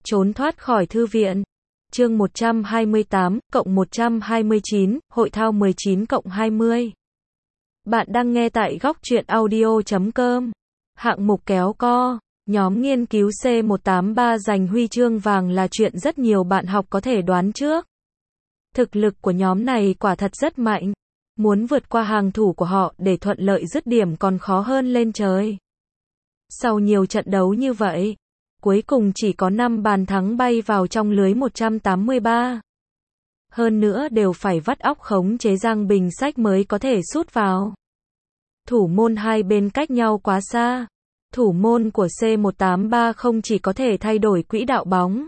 Trốn thoát khỏi thư viện. Chương 128, cộng 129, hội thao 19 cộng 20. Bạn đang nghe tại góc truyện audio.com. Hạng mục kéo co. Nhóm nghiên cứu C183 giành huy chương vàng là chuyện rất nhiều bạn học có thể đoán trước. Thực lực của nhóm này quả thật rất mạnh. Muốn vượt qua hàng thủ của họ để thuận lợi dứt điểm còn khó hơn lên trời. Sau nhiều trận đấu như vậy, cuối cùng chỉ có 5 bàn thắng bay vào trong lưới 183. Hơn nữa đều phải vắt óc khống chế Giang Bình Sách mới có thể sút vào. Thủ môn hai bên cách nhau quá xa. Thủ môn của C183 không chỉ có thể thay đổi quỹ đạo bóng,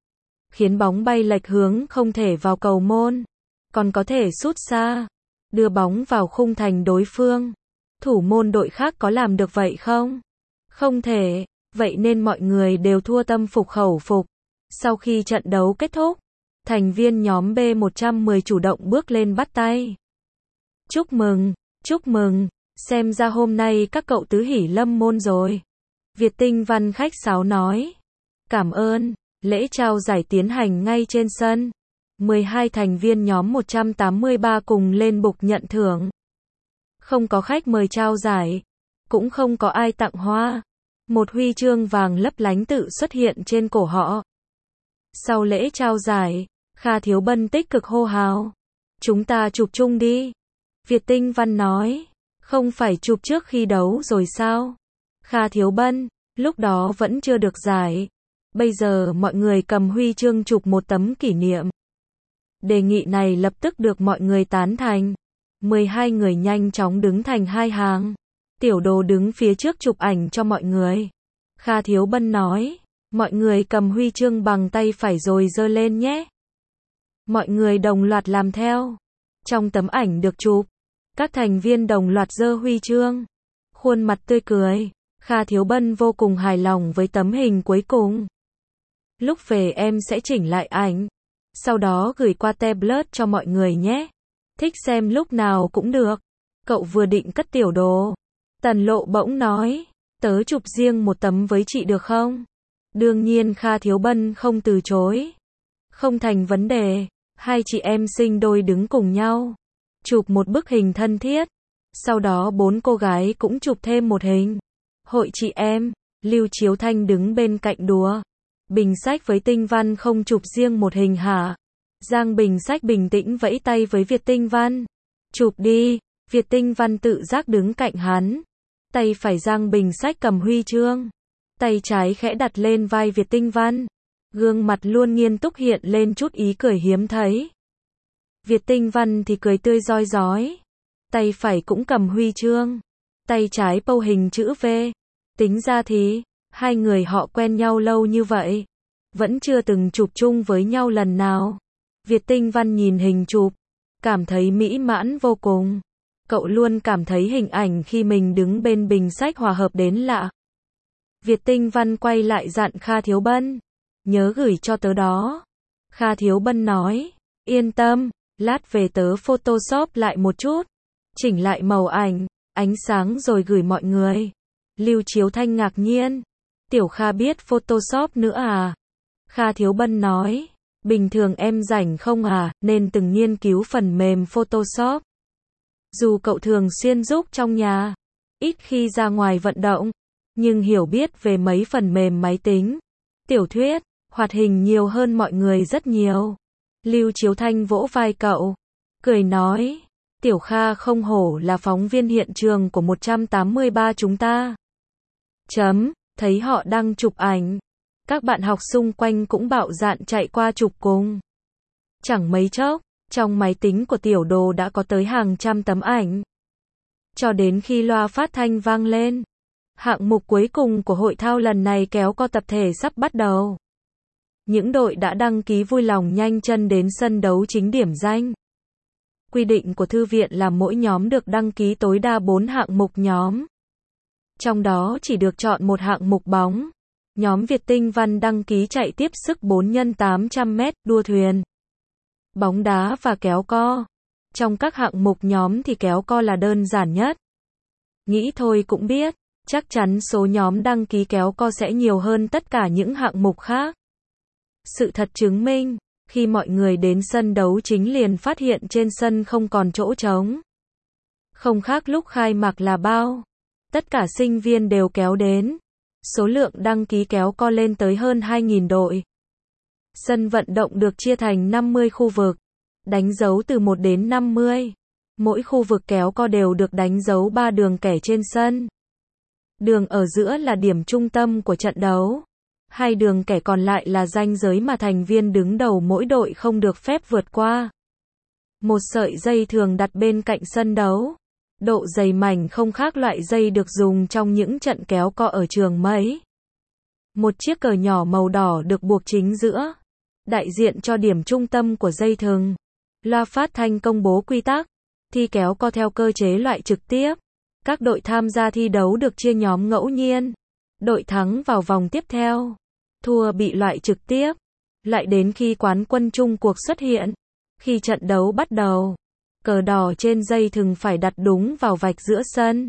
khiến bóng bay lệch hướng không thể vào cầu môn, còn có thể sút xa, đưa bóng vào khung thành đối phương. Thủ môn đội khác có làm được vậy không? Không thể. Vậy nên mọi người đều thua tâm phục khẩu phục. Sau khi trận đấu kết thúc, thành viên nhóm B110 chủ động bước lên bắt tay. Chúc mừng, xem ra hôm nay các cậu tứ hỉ lâm môn rồi. Việt Tinh Văn khách sáo nói. Cảm ơn, lễ trao giải tiến hành ngay trên sân. 12 thành viên nhóm 183 cùng lên bục nhận thưởng. Không có khách mời trao giải, cũng không có ai tặng hoa. Một huy chương vàng lấp lánh tự xuất hiện trên cổ họ. Sau lễ trao giải, Kha Thiếu Bân tích cực hô hào. Chúng ta chụp chung đi. Việt Tinh Văn nói. Không phải chụp trước khi đấu rồi sao? Kha Thiếu Bân, lúc đó vẫn chưa được giải. Bây giờ mọi người cầm huy chương chụp một tấm kỷ niệm. Đề nghị này lập tức được mọi người tán thành. 12 người nhanh chóng đứng thành hai hàng. Tiểu Đồ đứng phía trước chụp ảnh cho mọi người. Kha Thiếu Bân nói, mọi người cầm huy chương bằng tay phải rồi giơ lên nhé. Mọi người đồng loạt làm theo. Trong tấm ảnh được chụp, các thành viên đồng loạt giơ huy chương. Khuôn mặt tươi cười. Kha Thiếu Bân vô cùng hài lòng với tấm hình cuối cùng. Lúc về em sẽ chỉnh lại ảnh, sau đó gửi qua tablet cho mọi người nhé. Thích xem lúc nào cũng được. Cậu vừa định cất Tiểu Đồ, Tần Lộ bỗng nói, tớ chụp riêng một tấm với chị được không? Đương nhiên Kha Thiếu Bân không từ chối. Không thành vấn đề, hai chị em sinh đôi đứng cùng nhau, chụp một bức hình thân thiết. Sau đó 4 cô gái cũng chụp thêm một hình. Hội chị em, Lưu Chiếu Thanh đứng bên cạnh đùa. Bình Sách với Tinh Văn không chụp riêng một hình hả? Giang Bình Sách bình tĩnh vẫy tay với Việt Tinh Văn. Chụp đi. Việt Tinh Văn tự giác đứng cạnh hắn. Tay phải Giang Bình Sách cầm huy chương. Tay trái khẽ đặt lên vai Việt Tinh Văn. Gương mặt luôn nghiêm túc hiện lên chút ý cười hiếm thấy. Việt Tinh Văn thì cười tươi rói rói. Tay phải cũng cầm huy chương. Tay trái pâu hình chữ V. Tính ra thì, hai người họ quen nhau lâu như vậy, vẫn chưa từng chụp chung với nhau lần nào. Việt Tinh Văn nhìn hình chụp, cảm thấy mỹ mãn vô cùng. Cậu luôn cảm thấy hình ảnh khi mình đứng bên Bình Sách hòa hợp đến lạ. Việt Tinh Văn quay lại dặn Kha Thiếu Bân, nhớ gửi cho tớ đó. Kha Thiếu Bân nói, yên tâm, lát về tớ Photoshop lại một chút, chỉnh lại màu ảnh, ánh sáng rồi gửi mọi người. Lưu Chiếu Thanh ngạc nhiên, Tiểu Kha biết Photoshop nữa à? Kha Thiếu Bân nói, bình thường em rảnh không à, nên từng nghiên cứu phần mềm Photoshop. Dù cậu thường xuyên giúp trong nhà, ít khi ra ngoài vận động, nhưng hiểu biết về mấy phần mềm máy tính, tiểu thuyết, hoạt hình nhiều hơn mọi người rất nhiều. Lưu Chiếu Thanh vỗ vai cậu, cười nói, Tiểu Kha không hổ là phóng viên hiện trường của 183 chúng ta. Thấy họ đang chụp ảnh, các bạn học xung quanh cũng bạo dạn chạy qua chụp cùng. Chẳng mấy chốc, trong máy tính của Tiểu Đồ đã có tới hàng trăm tấm ảnh. Cho đến khi loa phát thanh vang lên, hạng mục cuối cùng của hội thao lần này kéo co tập thể sắp bắt đầu. Những đội đã đăng ký vui lòng nhanh chân đến sân đấu chính điểm danh. Quy định của thư viện là mỗi nhóm được đăng ký tối đa 4 hạng mục nhóm. Trong đó chỉ được chọn một hạng mục bóng. Nhóm Việt Tinh Văn đăng ký chạy tiếp sức 4x800m đua thuyền, bóng đá và kéo co. Trong các hạng mục nhóm thì kéo co là đơn giản nhất. Nghĩ thôi cũng biết, chắc chắn số nhóm đăng ký kéo co sẽ nhiều hơn tất cả những hạng mục khác. Sự thật chứng minh, khi mọi người đến sân đấu chính liền phát hiện trên sân không còn chỗ trống. Không khác lúc khai mạc là bao. Tất cả sinh viên đều kéo đến. Số lượng đăng ký kéo co lên tới hơn 2.000 đội. Sân vận động được chia thành 50 khu vực, đánh dấu từ 1 đến 50. Mỗi khu vực kéo co đều được đánh dấu 3 đường kẻ trên sân. Đường ở giữa là điểm trung tâm của trận đấu. 2 đường kẻ còn lại là ranh giới mà thành viên đứng đầu mỗi đội không được phép vượt qua. Một sợi dây thường đặt bên cạnh sân đấu. Độ dày mảnh không khác loại dây được dùng trong những trận kéo co ở trường mấy. Một chiếc cờ nhỏ màu đỏ được buộc chính giữa, đại diện cho điểm trung tâm của dây thừng. Loa phát thanh công bố quy tắc. Thi kéo co theo cơ chế loại trực tiếp. Các đội tham gia thi đấu được chia nhóm ngẫu nhiên. Đội thắng vào vòng tiếp theo, thua bị loại trực tiếp. Lại đến khi quán quân chung cuộc xuất hiện. Khi trận đấu bắt đầu, cờ đỏ trên dây thừng phải đặt đúng vào vạch giữa sân.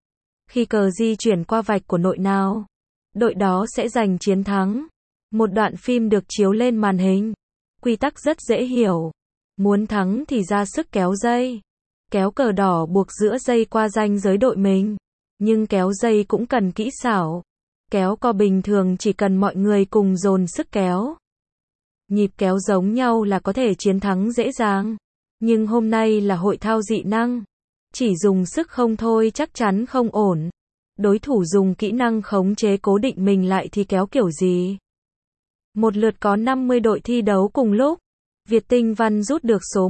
Khi cờ di chuyển qua vạch của đội nào, đội đó sẽ giành chiến thắng. Một đoạn phim được chiếu lên màn hình. Quy tắc rất dễ hiểu. Muốn thắng thì ra sức kéo dây. Kéo cờ đỏ buộc giữa dây qua ranh giới đội mình. Nhưng kéo dây cũng cần kỹ xảo. Kéo co bình thường chỉ cần mọi người cùng dồn sức kéo. Nhịp kéo giống nhau là có thể chiến thắng dễ dàng. Nhưng hôm nay là hội thao dị năng. Chỉ dùng sức không thôi chắc chắn không ổn. Đối thủ dùng kỹ năng khống chế cố định mình lại thì kéo kiểu gì? Một lượt có 50 đội thi đấu cùng lúc. Việt Tinh Văn rút được số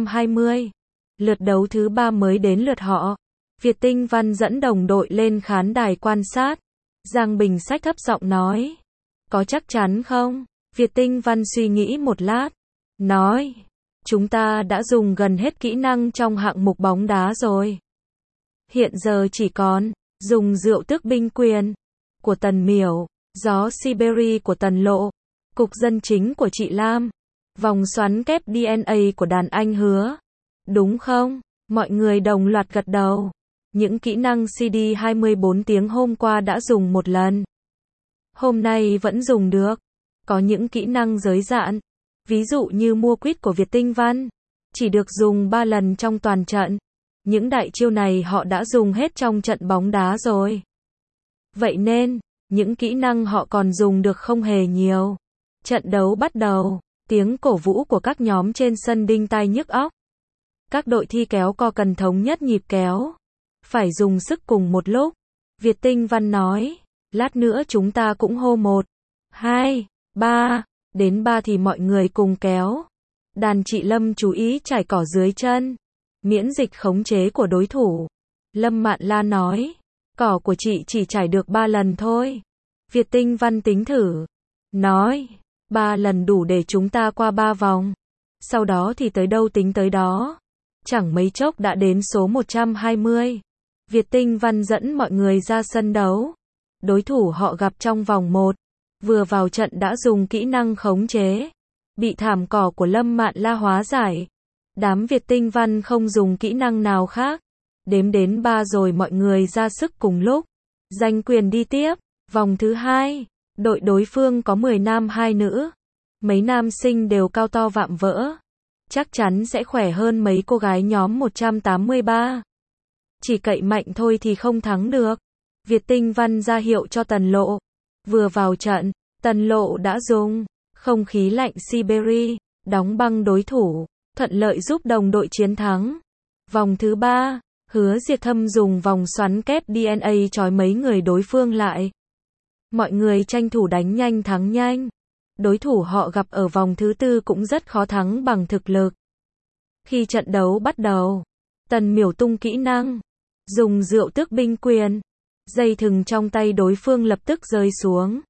120. Lượt đấu thứ 3 mới đến lượt họ. Việt Tinh Văn dẫn đồng đội lên khán đài quan sát. Giang Bình Sách thấp giọng nói. Có chắc chắn không? Việt Tinh Văn suy nghĩ một lát. Nói. Chúng ta đã dùng gần hết kỹ năng trong hạng mục bóng đá rồi. Hiện giờ chỉ còn dùng rượu tước binh quyền của Tần Miểu, gió Siberia của Tần Lộ, cục dân chính của chị Lam, vòng xoắn kép DNA của đàn anh Hứa. Đúng không? Mọi người đồng loạt gật đầu. Những kỹ năng CD 24 tiếng hôm qua đã dùng một lần. Hôm nay vẫn dùng được. Có những kỹ năng giới hạn. Ví dụ như mua quýt của Việt Tinh Văn. Chỉ được dùng 3 lần trong toàn trận. Những đại chiêu này họ đã dùng hết trong trận bóng đá rồi. Vậy nên, những kỹ năng họ còn dùng được không hề nhiều. Trận đấu bắt đầu. Tiếng cổ vũ của các nhóm trên sân đinh tai nhức óc. Các đội thi kéo co cần thống nhất nhịp kéo. Phải dùng sức cùng một lúc. Việt Tinh Văn nói. Lát nữa chúng ta cũng hô 1, 2, 3. Đến 3 thì mọi người cùng kéo. Đàn chị Lâm chú ý trải cỏ dưới chân. Miễn dịch khống chế của đối thủ. Lâm Mạn La nói. Cỏ của chị chỉ trải được 3 lần thôi. Việt Tinh Văn tính thử. Nói. 3 lần đủ để chúng ta qua 3 vòng. Sau đó thì tới đâu tính tới đó. Chẳng mấy chốc đã đến số 120. Việt Tinh Văn dẫn mọi người ra sân đấu. Đối thủ họ gặp trong vòng 1. Vừa vào trận đã dùng kỹ năng khống chế. Bị thảm cỏ của Lâm Mạn La hóa giải. Đám Việt Tinh Văn không dùng kỹ năng nào khác. Đếm đến 3 rồi mọi người ra sức cùng lúc. Giành quyền đi tiếp. Vòng thứ 2. Đội đối phương có 10 nam 2 nữ. Mấy nam sinh đều cao to vạm vỡ. Chắc chắn sẽ khỏe hơn mấy cô gái nhóm 183. Chỉ cậy mạnh thôi thì không thắng được. Việt Tinh Văn ra hiệu cho Tần Lộ. Vừa vào trận, Tần Lộ đã dùng không khí lạnh Siberia, đóng băng đối thủ, thuận lợi giúp đồng đội chiến thắng. Vòng thứ 3, Hứa Diệt Thâm dùng vòng xoắn kép DNA trói mấy người đối phương lại. Mọi người tranh thủ đánh nhanh thắng nhanh. Đối thủ họ gặp ở vòng thứ 4 cũng rất khó thắng bằng thực lực. Khi trận đấu bắt đầu, Tần Miểu tung kỹ năng, dùng rượu tước binh quyền. Dây thừng trong tay đối phương lập tức rơi xuống.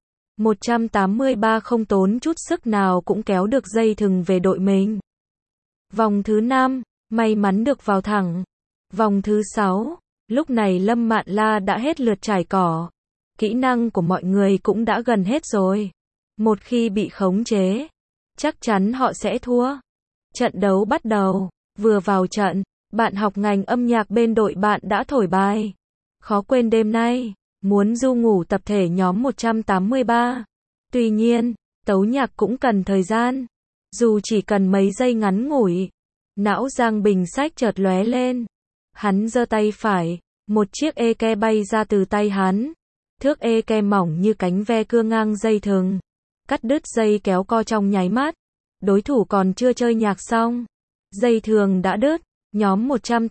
183 không tốn chút sức nào cũng kéo được dây thừng về đội mình. Vòng thứ 5, may mắn được vào thẳng. Vòng thứ 6, lúc này Lâm Mạn La đã hết lượt trải cỏ. Kỹ năng của mọi người cũng đã gần hết rồi. Một khi bị khống chế, chắc chắn họ sẽ thua. Trận đấu bắt đầu. Vừa vào trận, bạn học ngành âm nhạc bên đội bạn đã thổi bài Khó quên đêm nay, muốn du ngủ tập thể nhóm 183. Tuy nhiên, Tấu nhạc cũng cần thời gian. Dù chỉ cần mấy giây ngắn ngủi. Não Giang Bình Sách chợt lóe lên. Hắn giơ tay phải. Một chiếc eke bay ra từ tay hắn. Thước eke mỏng như cánh ve cưa ngang dây thừng. Cắt đứt dây kéo co trong nháy mắt. Đối thủ còn chưa chơi nhạc xong. Dây thường đã đứt. Nhóm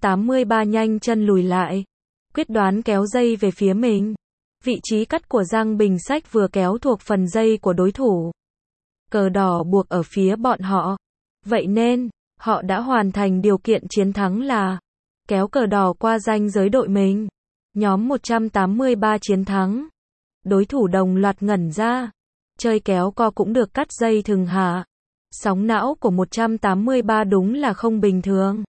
183 nhanh chân lùi lại. Quyết đoán kéo dây về phía mình. Vị trí cắt của Giang Bình Sách vừa kéo thuộc phần dây của đối thủ. Cờ đỏ buộc ở phía bọn họ. Vậy nên, họ đã hoàn thành điều kiện chiến thắng là kéo cờ đỏ qua ranh giới đội mình. Nhóm 183 chiến thắng. Đối thủ đồng loạt ngẩn ra. Chơi kéo co cũng được cắt dây thừng hả? Sóng não của 183 đúng là không bình thường.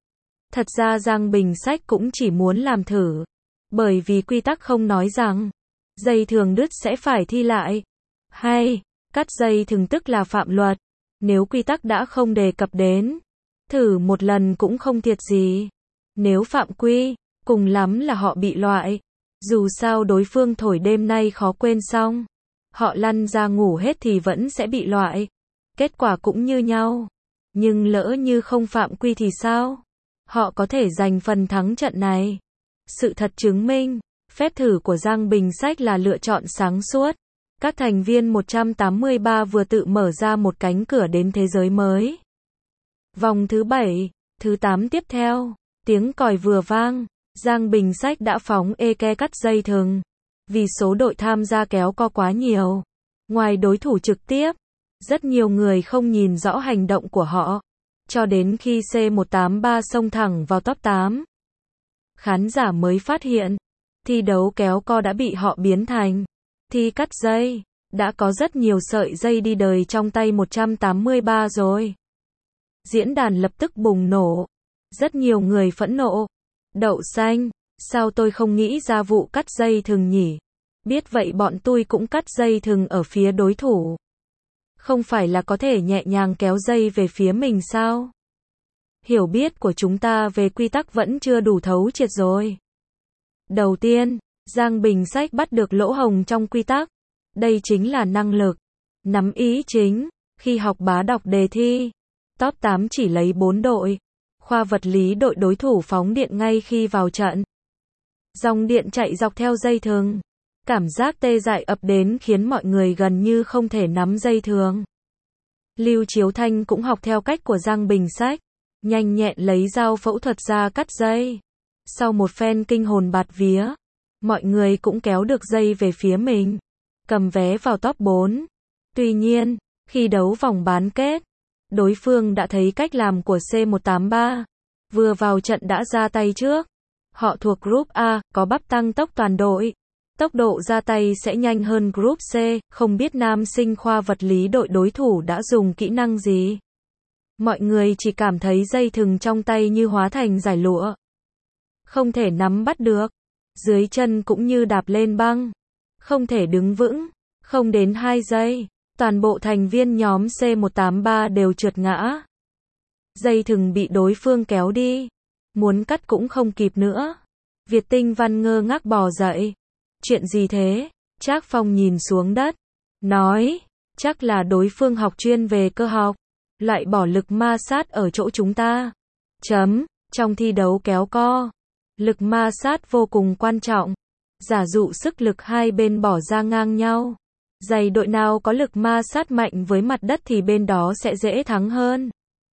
Thật ra Giang Bình Sách cũng chỉ muốn làm thử. Bởi vì quy tắc không nói rằng dây thường đứt sẽ phải thi lại. Hay, cắt dây thừng tức là phạm luật. Nếu quy tắc đã không đề cập đến, thử một lần cũng không thiệt gì. Nếu phạm quy, cùng lắm là họ bị loại. Dù sao đối phương thổi đêm nay khó quên xong. Họ lăn ra ngủ hết thì vẫn sẽ bị loại. Kết quả cũng như nhau. Nhưng lỡ như không phạm quy thì sao? Họ có thể giành phần thắng trận này. Sự thật chứng minh, phép thử của Giang Bình Sách là lựa chọn sáng suốt. Các thành viên 183 vừa tự mở ra một cánh cửa đến thế giới mới. Vòng thứ 7, thứ 8 tiếp theo, tiếng còi vừa vang, Giang Bình Sách đã phóng eke cắt dây thừng. Vì số đội tham gia kéo co quá nhiều. Ngoài đối thủ trực tiếp, rất nhiều người không nhìn rõ hành động của họ. Cho đến khi C183 xông thẳng vào top 8. Khán giả mới phát hiện, thi đấu kéo co đã bị họ biến thành thi cắt dây. Đã có rất nhiều sợi dây đi đời trong tay 183 rồi. Diễn đàn lập tức bùng nổ. Rất nhiều người phẫn nộ. Đậu xanh, sao tôi không nghĩ ra vụ cắt dây thừng nhỉ? Biết vậy bọn tôi cũng cắt dây thừng ở phía đối thủ. Không phải là có thể nhẹ nhàng kéo dây về phía mình sao? Hiểu biết của chúng ta về quy tắc vẫn chưa đủ thấu triệt rồi. Đầu tiên, Giang Bình Sách bắt được lỗ hổng trong quy tắc. Đây chính là năng lực. Nắm ý chính. Khi học bá đọc đề thi, top 8 chỉ lấy 4 đội. Khoa vật lý đội đối thủ phóng điện ngay khi vào trận. Dòng điện chạy dọc theo dây thừng. Cảm giác tê dại ập đến khiến mọi người gần như không thể nắm dây thường. Lưu Chiếu Thanh cũng học theo cách của Giang Bình Sách. Nhanh nhẹn lấy dao phẫu thuật ra cắt dây. Sau một phen kinh hồn bạt vía, mọi người cũng kéo được dây về phía mình. Cầm vé vào top 4. Tuy nhiên, khi đấu vòng bán kết, đối phương đã thấy cách làm của C183. Vừa vào trận đã ra tay trước. Họ thuộc Group A, có bắp tăng tốc toàn đội. Tốc độ ra tay sẽ nhanh hơn Group C, không biết nam sinh khoa vật lý đội đối thủ đã dùng kỹ năng gì. Mọi người chỉ cảm thấy dây thừng trong tay như hóa thành giải lụa. Không thể nắm bắt được. Dưới chân cũng như đạp lên băng. Không thể đứng vững. Không đến 2 giây. Toàn bộ thành viên nhóm C183 đều trượt ngã. Dây thừng bị đối phương kéo đi. Muốn cắt cũng không kịp nữa. Việt Tinh Văn ngơ ngác bò dậy. Chuyện gì thế? Trác Phong nhìn xuống đất. Nói, chắc là đối phương học chuyên về cơ học. Loại bỏ lực ma sát ở chỗ chúng ta. Trong thi đấu kéo co, lực ma sát vô cùng quan trọng. Giả dụ sức lực hai bên bỏ ra ngang nhau. Giày đội nào có lực ma sát mạnh với mặt đất thì bên đó sẽ dễ thắng hơn.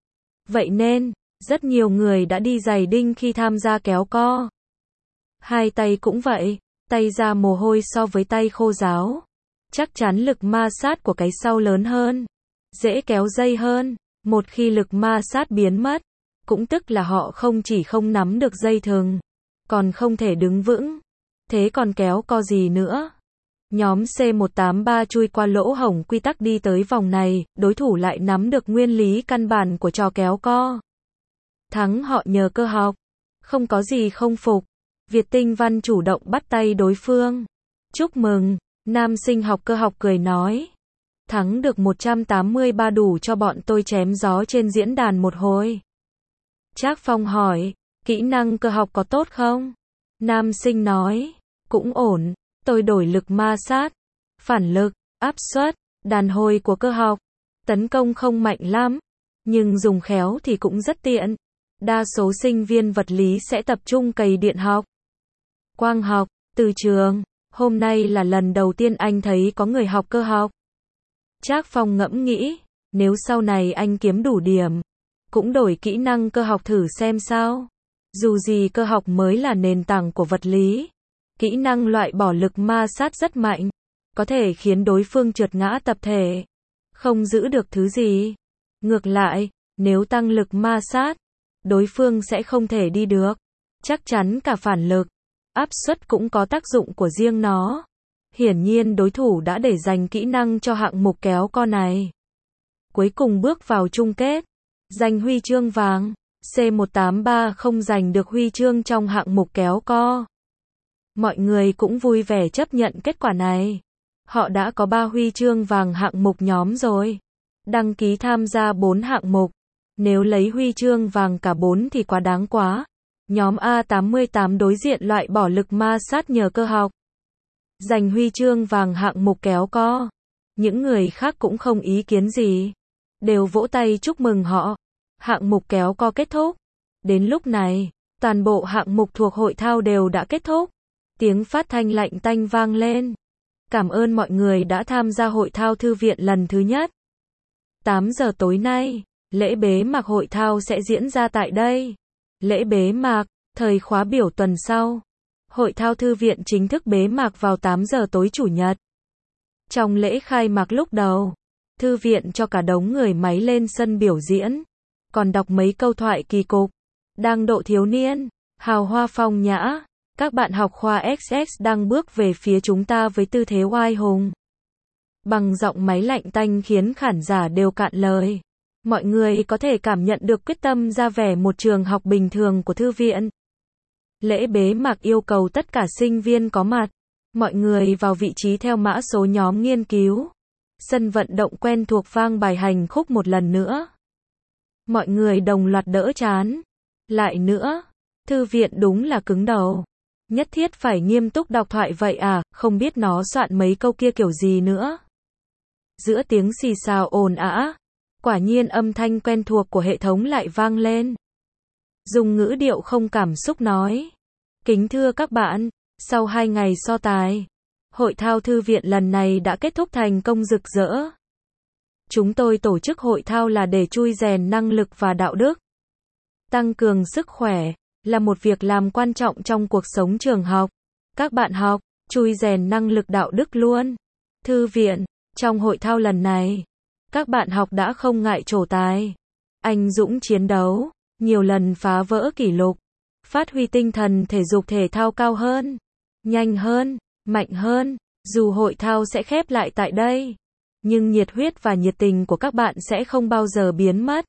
Vậy nên, rất nhiều người đã đi giày đinh khi tham gia kéo co. Hai tay cũng vậy, tay ra mồ hôi so với tay khô ráo. Chắc chắn lực ma sát của cái sau lớn hơn. Dễ kéo dây hơn. Một khi lực ma sát biến mất, cũng tức là họ không chỉ không nắm được dây thừng, còn không thể đứng vững. Thế còn kéo co gì nữa? Nhóm C183 chui qua lỗ hổng quy tắc đi tới vòng này, đối thủ lại nắm được nguyên lý căn bản của trò kéo co. Thắng họ nhờ cơ học. Không có gì không phục. Việt Tinh Văn chủ động bắt tay đối phương. Chúc mừng, nam sinh học cơ học cười nói. Thắng được 183 đủ cho bọn tôi chém gió trên diễn đàn một hồi. Trác Phong hỏi, kỹ năng cơ học có tốt không? Nam sinh nói, cũng ổn, tôi đổi lực ma sát, phản lực, áp suất, Đàn hồi của cơ học. Tấn công không mạnh lắm, nhưng dùng khéo thì cũng rất tiện. Đa số sinh viên vật lý sẽ tập trung cày điện học, quang học, từ trường. Hôm nay là lần đầu tiên anh thấy có người học cơ học. Trác Phong ngẫm nghĩ, nếu sau này anh kiếm đủ điểm, cũng đổi kỹ năng cơ học thử xem sao. Dù gì cơ học mới là nền tảng của vật lý. Kỹ năng loại bỏ lực ma sát rất mạnh, có thể khiến đối phương trượt ngã tập thể, không giữ được thứ gì. Ngược lại, nếu tăng lực ma sát, đối phương sẽ không thể đi được. Chắc chắn cả phản lực, áp suất cũng có tác dụng của riêng nó. Hiển nhiên đối thủ đã để dành kỹ năng cho hạng mục kéo co này. Cuối cùng bước vào chung kết, giành huy chương vàng. C183 không giành được huy chương trong hạng mục kéo co. Mọi người cũng vui vẻ chấp nhận kết quả này. Họ đã có 3 huy chương vàng hạng mục nhóm rồi. Đăng ký tham gia 4 hạng mục. Nếu lấy huy chương vàng cả 4 thì quá đáng quá. Nhóm A88 đối diện loại bỏ lực ma sát nhờ cơ học, giành huy chương vàng hạng mục kéo co. Những người khác cũng không ý kiến gì, đều vỗ tay chúc mừng họ. Hạng mục kéo co kết thúc. Đến lúc này, toàn bộ hạng mục thuộc hội thao đều đã kết thúc. Tiếng phát thanh lạnh tanh vang lên. Cảm ơn mọi người đã tham gia hội thao thư viện lần thứ nhất. 8 giờ tối nay, lễ bế mạc hội thao sẽ diễn ra tại đây. Lễ bế mạc, thời khóa biểu tuần sau. Hội thao thư viện chính thức bế mạc vào 8 giờ tối Chủ nhật. Trong lễ khai mạc lúc đầu, thư viện cho cả đống người máy lên sân biểu diễn, còn đọc mấy câu thoại kỳ cục. Đang độ thiếu niên, hào hoa phong nhã, các bạn học khoa XX đang bước về phía chúng ta với tư thế oai hùng. Bằng giọng máy lạnh tanh khiến khán giả đều cạn lời. Mọi người có thể cảm nhận được quyết tâm ra vẻ một trường học bình thường của thư viện. Lễ bế mạc yêu cầu tất cả sinh viên có mặt. Mọi người vào vị trí theo mã số nhóm nghiên cứu. Sân vận động quen thuộc vang bài hành khúc một lần nữa. Mọi người đồng loạt đỡ chán. Lại nữa, thư viện đúng là cứng đầu. Nhất thiết phải nghiêm túc đọc thoại vậy à, không biết nó soạn mấy câu kia kiểu gì nữa. Giữa tiếng xì xào ồn ào, quả nhiên âm thanh quen thuộc của hệ thống lại vang lên. Dùng ngữ điệu không cảm xúc nói. Kính thưa các bạn, sau 2 ngày so tài, hội thao thư viện lần này đã kết thúc thành công rực rỡ. Chúng tôi tổ chức hội thao là để chui rèn năng lực và đạo đức. Tăng cường sức khỏe là một việc làm quan trọng trong cuộc sống trường học. Các bạn học, chui rèn năng lực đạo đức luôn. Thư viện, trong hội thao lần này, các bạn học đã không ngại trổ tài, anh dũng chiến đấu, nhiều lần phá vỡ kỷ lục, phát huy tinh thần thể dục thể thao cao hơn, nhanh hơn, mạnh hơn. Dù hội thao sẽ khép lại tại đây, nhưng nhiệt huyết và nhiệt tình của các bạn sẽ không bao giờ biến mất.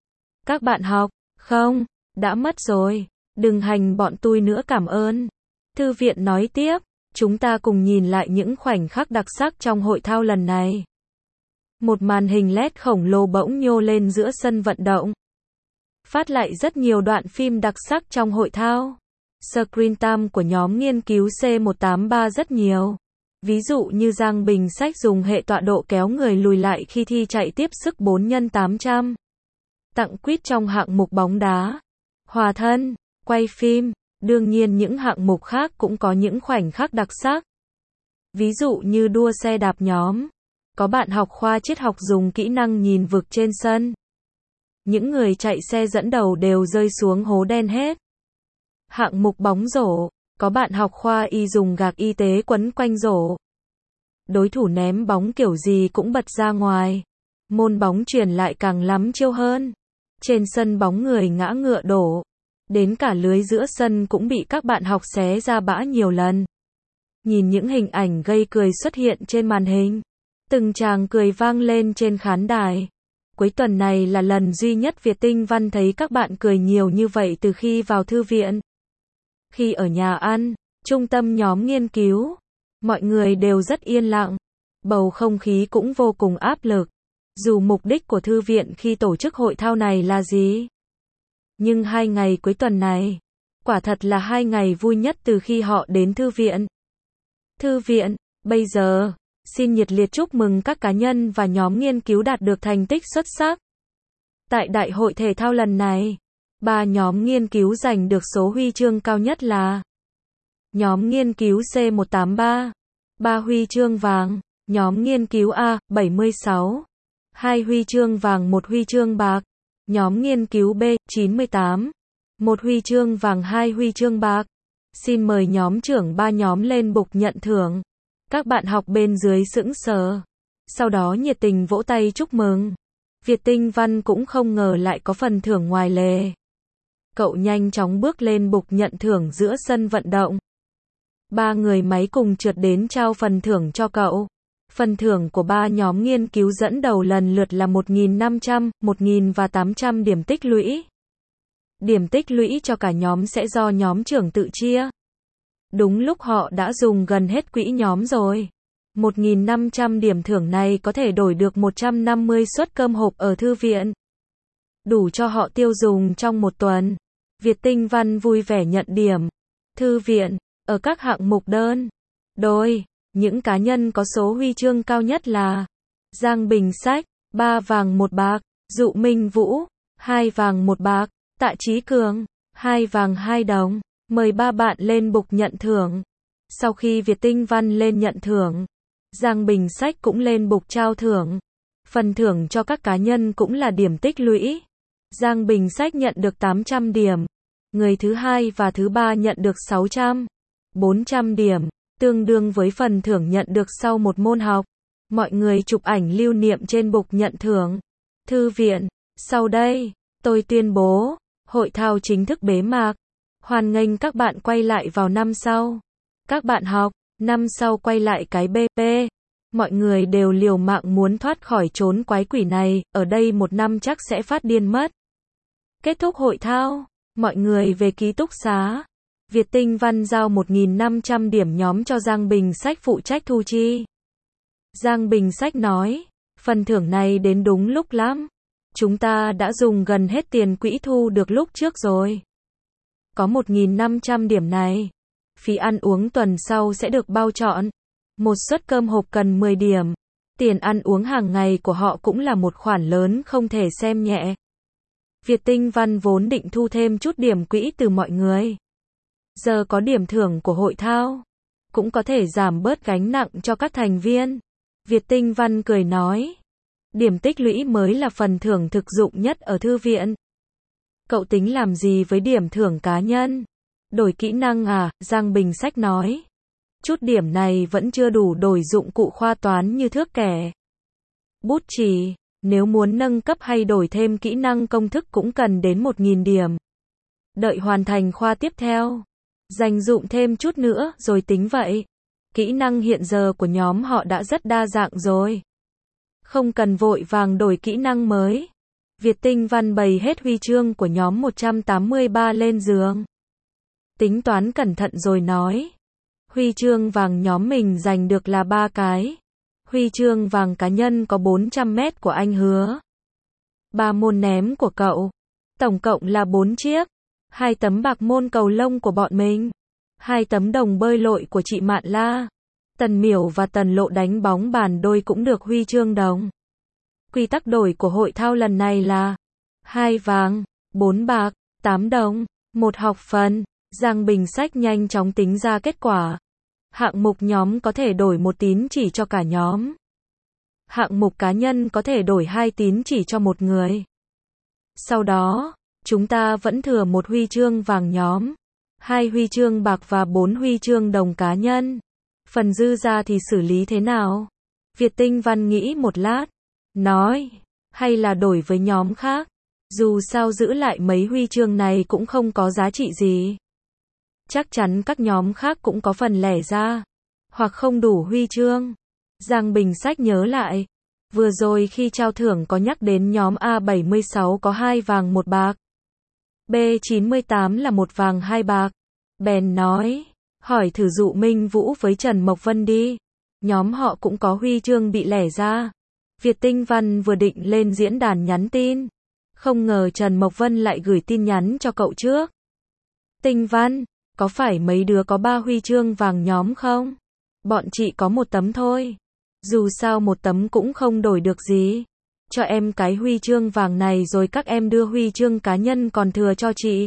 Các bạn học, không, đã mất rồi, đừng hành bọn tôi nữa cảm ơn. Thư viện nói tiếp, chúng ta cùng nhìn lại những khoảnh khắc đặc sắc trong hội thao lần này. Một màn hình LED khổng lồ bỗng nhô lên giữa sân vận động, phát lại rất nhiều đoạn phim đặc sắc trong hội thao. Screen time của nhóm nghiên cứu C183 rất nhiều. Ví dụ như Giang Bình Sách dùng hệ tọa độ kéo người lùi lại khi thi chạy tiếp sức 4x800. Tặng quýt trong hạng mục bóng đá, hòa thân, quay phim. Đương nhiên những hạng mục khác cũng có những khoảnh khắc đặc sắc. Ví dụ như đua xe đạp nhóm. Có bạn học khoa triết học dùng kỹ năng nhìn vực trên sân. Những người chạy xe dẫn đầu đều rơi xuống hố đen hết. Hạng mục bóng rổ. Có bạn học khoa y dùng gạc y tế quấn quanh rổ. Đối thủ ném bóng kiểu gì cũng bật ra ngoài. Môn bóng chuyền lại càng lắm chiêu hơn. Trên sân bóng người ngã ngựa đổ. Đến cả lưới giữa sân cũng bị các bạn học xé ra bã nhiều lần. Nhìn những hình ảnh gây cười xuất hiện trên màn hình. Từng tràng cười vang lên trên khán đài. Cuối tuần này là lần duy nhất Việt Tinh Văn thấy các bạn cười nhiều như vậy từ khi vào thư viện. Khi ở nhà ăn, trung tâm nhóm nghiên cứu, mọi người đều rất yên lặng. Bầu không khí cũng vô cùng áp lực. Dù mục đích của thư viện khi tổ chức hội thao này là gì? Nhưng 2 ngày cuối tuần này, quả thật là 2 ngày vui nhất từ khi họ đến thư viện. Thư viện, bây giờ, Xin nhiệt liệt chúc mừng các cá nhân và nhóm nghiên cứu đạt được thành tích xuất sắc. Tại đại hội thể thao lần này, 3 nhóm nghiên cứu giành được số huy chương cao nhất là nhóm nghiên cứu C183, 3 huy chương vàng, nhóm nghiên cứu A, 76, 2 huy chương vàng 1 huy chương bạc, nhóm nghiên cứu B, 98, 1 huy chương vàng 2 huy chương bạc. Xin mời nhóm trưởng 3 nhóm lên bục nhận thưởng. Các bạn học bên dưới sững sờ, sau đó nhiệt tình vỗ tay chúc mừng. Việt Tinh Văn cũng không ngờ lại có phần thưởng ngoài lề. Cậu nhanh chóng bước lên bục nhận thưởng giữa sân vận động. 3 người máy cùng trượt đến trao phần thưởng cho cậu. Phần thưởng của 3 nhóm nghiên cứu dẫn đầu lần lượt là 1.500, 1.000 và 800 điểm tích lũy. Điểm tích lũy cho cả nhóm sẽ do nhóm trưởng tự chia. Đúng lúc họ đã dùng gần hết quỹ nhóm rồi. 1.500 điểm thưởng này có thể đổi được 150 suất cơm hộp ở thư viện. Đủ cho họ tiêu dùng trong một tuần. Việt Tinh Văn vui vẻ nhận điểm. Thư viện, ở các hạng mục đơn, đôi, những cá nhân có số huy chương cao nhất là Giang Bình Sách, 3 vàng 1 bạc, Dụ Minh Vũ, 2 vàng 1 bạc, Tạ Chí Cường, 2 vàng 2 đồng. Mời 3 bạn lên bục nhận thưởng. Sau khi Việt Tinh Văn lên nhận thưởng, Giang Bình Sách cũng lên bục trao thưởng. Phần thưởng cho các cá nhân cũng là điểm tích lũy. Giang Bình Sách nhận được 800 điểm. Người thứ hai và thứ ba nhận được 600, 400 điểm, tương đương với phần thưởng nhận được sau một môn học. Mọi người chụp ảnh lưu niệm trên bục nhận thưởng. Thư viện, sau đây, tôi tuyên bố, hội thao chính thức bế mạc. Hoan nghênh các bạn quay lại vào năm sau. Các bạn học, năm sau quay lại cái BP. Mọi người đều liều mạng muốn thoát khỏi chốn quái quỷ này, ở đây một năm chắc sẽ phát điên mất. Kết thúc hội thao, mọi người về ký túc xá. Việt Tinh Văn giao 1.500 điểm nhóm cho Giang Bình Sách phụ trách thu chi. Giang Bình Sách nói, phần thưởng này đến đúng lúc lắm. Chúng ta đã dùng gần hết tiền quỹ thu được lúc trước rồi. Có 1.500 điểm này, phí ăn uống tuần sau sẽ được bao trọn. Một suất cơm hộp cần 10 điểm. Tiền ăn uống hàng ngày của họ cũng là một khoản lớn không thể xem nhẹ. Việt Tinh Văn vốn định thu thêm chút điểm quỹ từ mọi người. Giờ có điểm thưởng của hội thao, cũng có thể giảm bớt gánh nặng cho các thành viên. Việt Tinh Văn cười nói, điểm tích lũy mới là phần thưởng thực dụng nhất ở thư viện. Cậu tính làm gì với điểm thưởng cá nhân? Đổi kỹ năng à? Giang Bình Sách nói. Chút điểm này vẫn chưa đủ đổi dụng cụ khoa toán như thước kẻ, bút chì. Nếu muốn nâng cấp hay đổi thêm kỹ năng công thức cũng cần đến 1.000 điểm. Đợi hoàn thành khoa tiếp theo, dành dụm thêm chút nữa rồi tính vậy. Kỹ năng hiện giờ của nhóm họ đã rất đa dạng rồi. Không cần vội vàng đổi kỹ năng mới. Việt Tinh Văn bày hết huy chương của nhóm 183 lên giường. Tính toán cẩn thận rồi nói. Huy chương vàng nhóm mình giành được là 3 cái. Huy chương vàng cá nhân có 400 mét của anh Hứa. 3 môn ném của cậu. Tổng cộng là 4 chiếc. 2 tấm bạc môn cầu lông của bọn mình. 2 tấm đồng bơi lội của chị Mạn La. Tần Miểu và Tần Lộ đánh bóng bàn đôi cũng được huy chương đồng. Quy tắc đổi của hội thao lần này là 2 vàng, 4 bạc, 8 đồng, 1 học phần. Giang Bình Sách nhanh chóng tính ra kết quả. Hạng mục nhóm có thể đổi 1 tín chỉ cho cả nhóm. Hạng mục cá nhân có thể đổi 2 tín chỉ cho một người. Sau đó, chúng ta vẫn thừa 1 huy chương vàng nhóm, 2 huy chương bạc và 4 huy chương đồng cá nhân. Phần dư ra thì xử lý thế nào? Việt Tinh Văn nghĩ một lát, nói, hay là đổi với nhóm khác. Dù sao giữ lại mấy huy chương này cũng không có giá trị gì. Chắc chắn các nhóm khác cũng có phần lẻ ra, hoặc không đủ huy chương. Giang Bình Sách nhớ lại, vừa rồi khi trao thưởng có nhắc đến nhóm A76 có 2 vàng 1 bạc, B98 là 1 vàng 2 bạc. Bèn nói, hỏi thử Dụ Minh Vũ với Trần Mộc Vân đi. Nhóm họ cũng có huy chương bị lẻ ra. Việt Tinh Văn vừa định lên diễn đàn nhắn tin, không ngờ Trần Mộc Vân lại gửi tin nhắn cho cậu trước. Tinh Văn, có phải mấy đứa có 3 huy chương vàng nhóm không? Bọn chị có 1 tấm thôi. Dù sao một tấm cũng không đổi được gì. Cho em cái huy chương vàng này rồi các em đưa huy chương cá nhân còn thừa cho chị.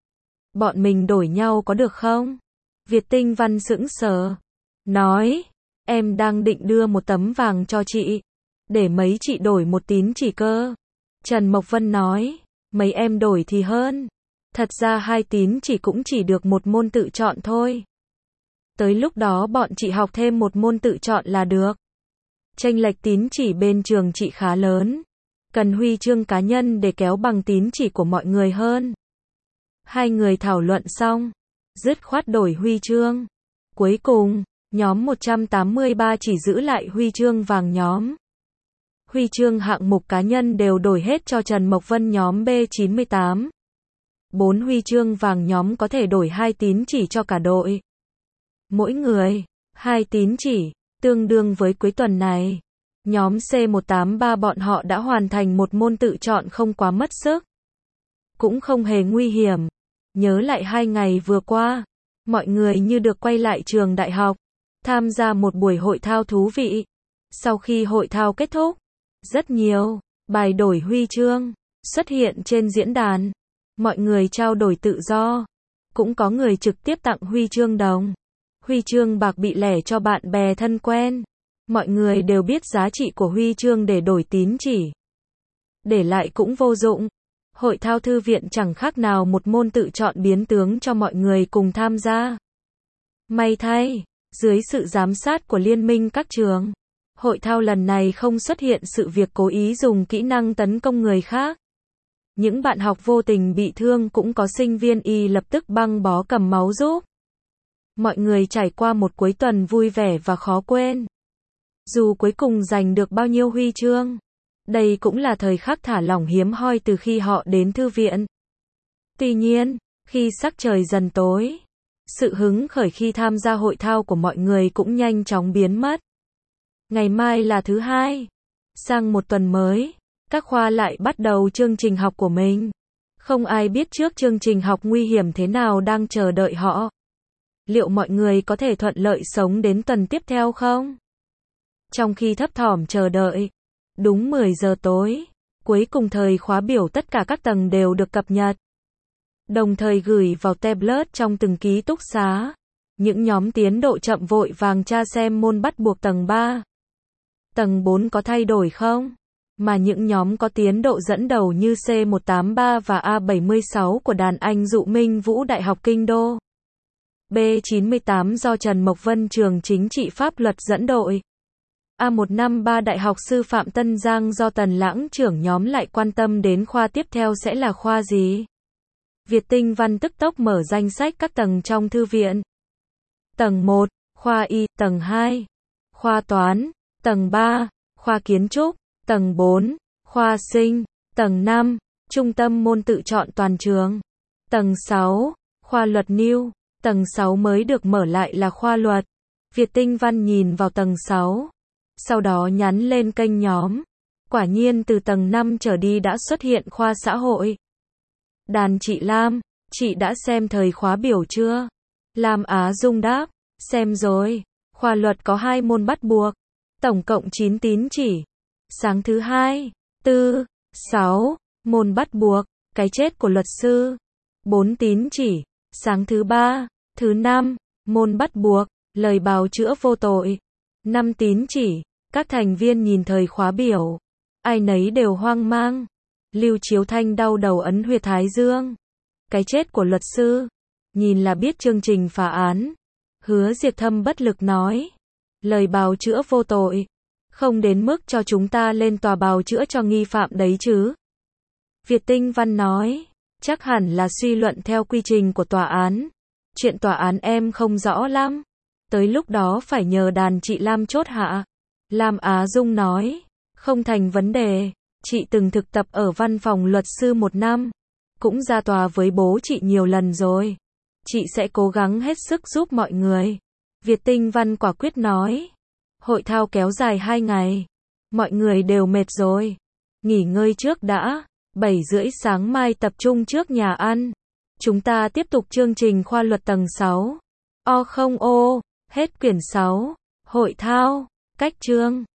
Bọn mình đổi nhau có được không? Việt Tinh Văn sững sờ. Nói, em đang định đưa một tấm vàng cho chị. Để mấy chị đổi một tín chỉ cơ. Trần Mộc Vân nói, mấy em đổi thì hơn. Thật ra 2 tín chỉ cũng chỉ được một môn tự chọn thôi. Tới lúc đó bọn chị học thêm một môn tự chọn là được. Chênh lệch tín chỉ bên trường chị khá lớn. Cần huy chương cá nhân để kéo bằng tín chỉ của mọi người hơn. Hai người thảo luận xong, dứt khoát đổi huy chương. Cuối cùng, nhóm 183 chỉ giữ lại huy chương vàng nhóm. Huy chương hạng mục cá nhân đều đổi hết cho Trần Mộc Vân nhóm B98. 4 huy chương vàng nhóm có thể đổi 2 tín chỉ cho cả đội. Mỗi người, 2 tín chỉ, tương đương với cuối tuần này. Nhóm C183 bọn họ đã hoàn thành một môn tự chọn không quá mất sức. Cũng không hề nguy hiểm. Nhớ lại 2 ngày vừa qua, mọi người như được quay lại trường đại học, tham gia một buổi hội thao thú vị. Sau khi hội thao kết thúc, rất nhiều bài đổi huy chương xuất hiện trên diễn đàn. Mọi người trao đổi tự do. Cũng có người trực tiếp tặng huy chương đồng. Huy chương bạc bị lẻ cho bạn bè thân quen. Mọi người đều biết giá trị của huy chương để đổi tín chỉ. Để lại cũng vô dụng. Hội thao thư viện chẳng khác nào một môn tự chọn biến tướng cho mọi người cùng tham gia. May thay, dưới sự giám sát của Liên minh các trường, hội thao lần này không xuất hiện sự việc cố ý dùng kỹ năng tấn công người khác. Những bạn học vô tình bị thương cũng có sinh viên y lập tức băng bó cầm máu giúp. Mọi người trải qua một cuối tuần vui vẻ và khó quên. Dù cuối cùng giành được bao nhiêu huy chương, đây cũng là thời khắc thả lỏng hiếm hoi từ khi họ đến thư viện. Tuy nhiên, khi sắc trời dần tối, sự hứng khởi khi tham gia hội thao của mọi người cũng nhanh chóng biến mất. Ngày mai là thứ Hai. Sang một tuần mới, các khoa lại bắt đầu chương trình học của mình. Không ai biết trước chương trình học nguy hiểm thế nào đang chờ đợi họ. Liệu mọi người có thể thuận lợi sống đến tuần tiếp theo không? Trong khi thấp thỏm chờ đợi, đúng 10 giờ tối, cuối cùng thời khóa biểu tất cả các tầng đều được cập nhật. Đồng thời gửi vào tablet trong từng ký túc xá. Những nhóm tiến độ chậm vội vàng tra xem môn bắt buộc tầng 3. Tầng 4 có thay đổi không? Mà những nhóm có tiến độ dẫn đầu như C183 và A76 của đàn anh Dụ Minh Vũ Đại học Kinh Đô. B98 do Trần Mộc Vân trường chính trị pháp luật dẫn đội. A153 Đại học Sư phạm Tân Giang do Tần Lãng trưởng nhóm lại quan tâm đến khoa tiếp theo sẽ là khoa gì. Việt Tinh Văn tức tốc mở danh sách các tầng trong thư viện. Tầng 1, khoa Y, tầng 2, khoa Toán, tầng 3, khoa Kiến trúc, tầng 4, khoa Sinh, tầng 5, trung tâm môn tự chọn toàn trường, tầng 6, khoa Luật New, tầng 6 mới được mở lại là khoa Luật. Việt Tinh Văn nhìn vào tầng 6, sau đó nhắn lên kênh nhóm. Quả nhiên từ tầng 5 trở đi đã xuất hiện khoa Xã hội. Đàn chị Lam, chị đã xem thời khóa biểu chưa? Lam Á Dung đáp, xem rồi. Khoa Luật có 2 môn bắt buộc, tổng cộng 9 tín chỉ. Sáng thứ 2, 4, 6, môn bắt buộc, cái chết của luật sư. 4 tín chỉ. Sáng thứ 3, thứ 5, môn bắt buộc, lời bào chữa vô tội. 5 tín chỉ. Các thành viên nhìn thời khóa biểu, ai nấy đều hoang mang. Lưu Chiếu Thanh đau đầu ấn huyệt thái dương. Cái chết của luật sư. Nhìn là biết chương trình phá án. Hứa Diệp Thâm bất lực nói. Lời bào chữa vô tội. Không đến mức cho chúng ta lên tòa bào chữa cho nghi phạm đấy chứ. Việt Tinh Văn nói. Chắc hẳn là suy luận theo quy trình của tòa án. Chuyện tòa án em không rõ lắm. Tới lúc đó phải nhờ đàn chị Lam chốt hạ. Lam Á Dung nói. Không thành vấn đề. Chị từng thực tập ở văn phòng luật sư 1 năm. Cũng ra tòa với bố chị nhiều lần rồi. Chị sẽ cố gắng hết sức giúp mọi người. Việt Tinh Văn quả quyết nói. Hội thao kéo dài 2 ngày. Mọi người đều mệt rồi. Nghỉ ngơi trước đã. 7:30 sáng mai tập trung trước nhà ăn. Chúng ta tiếp tục chương trình khoa luật tầng 6. O không ô. Hết quyển 6. Hội thao. Cách chương